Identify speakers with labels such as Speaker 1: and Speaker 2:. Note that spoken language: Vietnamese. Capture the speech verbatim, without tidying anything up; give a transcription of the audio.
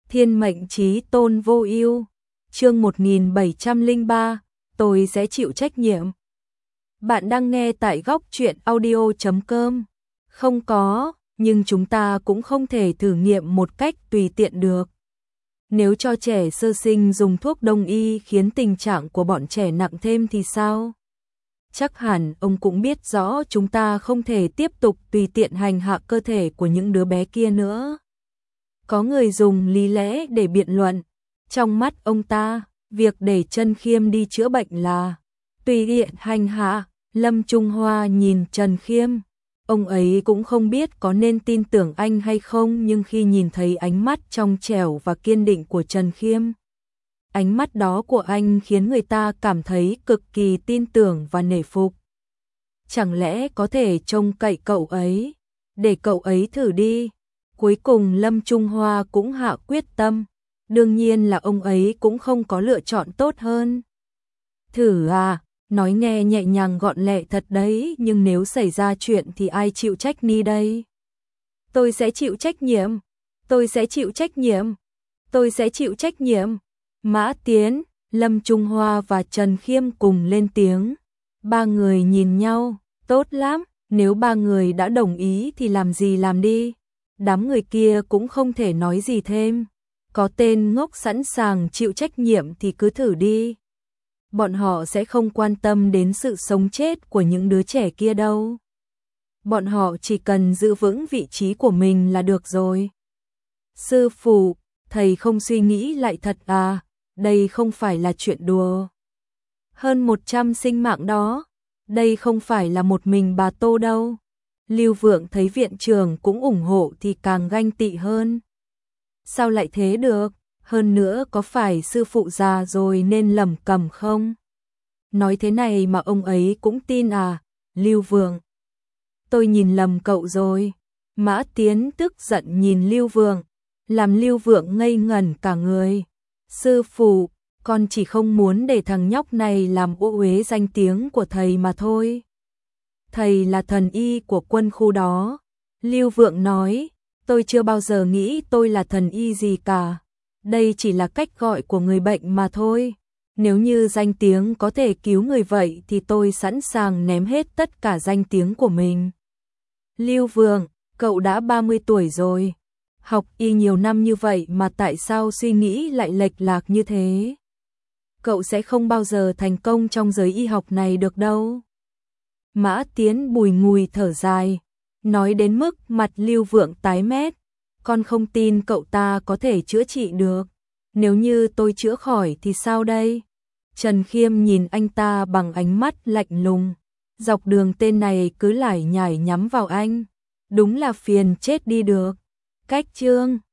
Speaker 1: Thiên mệnh chí tôn vô ưu. Chương một nghìn bảy trăm lẻ ba, tôi sẽ chịu trách nhiệm. Bạn đang nghe tại góc truyện audio chấm com. Không có, nhưng chúng ta cũng không thể thử nghiệm một cách tùy tiện được. Nếu cho trẻ sơ sinh dùng thuốc đông y khiến tình trạng của bọn trẻ nặng thêm thì sao? Chắc hẳn ông cũng biết rõ chúng ta không thể tiếp tục tùy tiện hành hạ cơ thể của những đứa bé kia nữa. Có người dùng lý lẽ để biện luận. Trong mắt ông ta, việc để Trần Khiêm đi chữa bệnh là tùy tiện hành hạ. Lâm Trung Hoa nhìn Trần Khiêm. Ông ấy cũng không biết có nên tin tưởng anh hay không, nhưng khi nhìn thấy ánh mắt trong trẻo và kiên định của Trần Khiêm, ánh mắt đó của anh khiến người ta cảm thấy cực kỳ tin tưởng và nể phục. Chẳng lẽ có thể trông cậy cậu ấy, để cậu ấy thử đi. Cuối cùng Lâm Trung Hoa cũng hạ quyết tâm. Đương nhiên là ông ấy cũng không có lựa chọn tốt hơn. Thử à, nói nghe nhẹ nhàng gọn lẹ thật đấy, nhưng nếu xảy ra chuyện thì ai chịu trách ni đây? Tôi sẽ chịu trách nhiệm, tôi sẽ chịu trách nhiệm, tôi sẽ chịu trách nhiệm. Mã Tiến, Lâm Trung Hoa và Trần Khiêm cùng lên tiếng. Ba người nhìn nhau, tốt lắm, nếu ba người đã đồng ý thì làm gì làm đi. Đám người kia cũng không thể nói gì thêm. Có tên ngốc sẵn sàng chịu trách nhiệm thì cứ thử đi. Bọn họ sẽ không quan tâm đến sự sống chết của những đứa trẻ kia đâu. Bọn họ chỉ cần giữ vững vị trí của mình là được rồi. Sư phụ, thầy không suy nghĩ lại thật à, đây không phải là chuyện đùa. Hơn một trăm sinh mạng đó, đây không phải là một mình bà Tô đâu. Lưu Vượng thấy viện trưởng cũng ủng hộ thì càng ganh tị hơn. Sao lại thế được? Hơn nữa có phải sư phụ già rồi nên lẩm cẩm không? Nói thế này mà ông ấy cũng tin à? Lưu Vượng, tôi nhìn lầm cậu rồi. Mã Tiến tức giận nhìn Lưu Vượng, làm Lưu Vượng ngây ngẩn cả người. Sư phụ, con chỉ không muốn để thằng nhóc này làm ô uế danh tiếng của thầy mà thôi. Thầy là thần y của quân khu đó. Lưu Vượng nói, tôi chưa bao giờ nghĩ tôi là thần y gì cả. Đây chỉ là cách gọi của người bệnh mà thôi. Nếu như danh tiếng có thể cứu người vậy thì tôi sẵn sàng ném hết tất cả danh tiếng của mình. Lưu Vượng, cậu đã ba mươi tuổi rồi. Học y nhiều năm như vậy mà tại sao suy nghĩ lại lệch lạc như thế? Cậu sẽ không bao giờ thành công trong giới y học này được đâu. Mã Tiến bùi ngùi thở dài, nói đến mức mặt Lưu Vượng tái mét. Con không tin cậu ta có thể chữa trị được. Nếu như tôi chữa khỏi thì sao đây? Trần Khiêm nhìn anh ta bằng ánh mắt lạnh lùng. Dọc đường tên này cứ lải nhải nhắm vào anh. Đúng là phiền chết đi được. Cách chương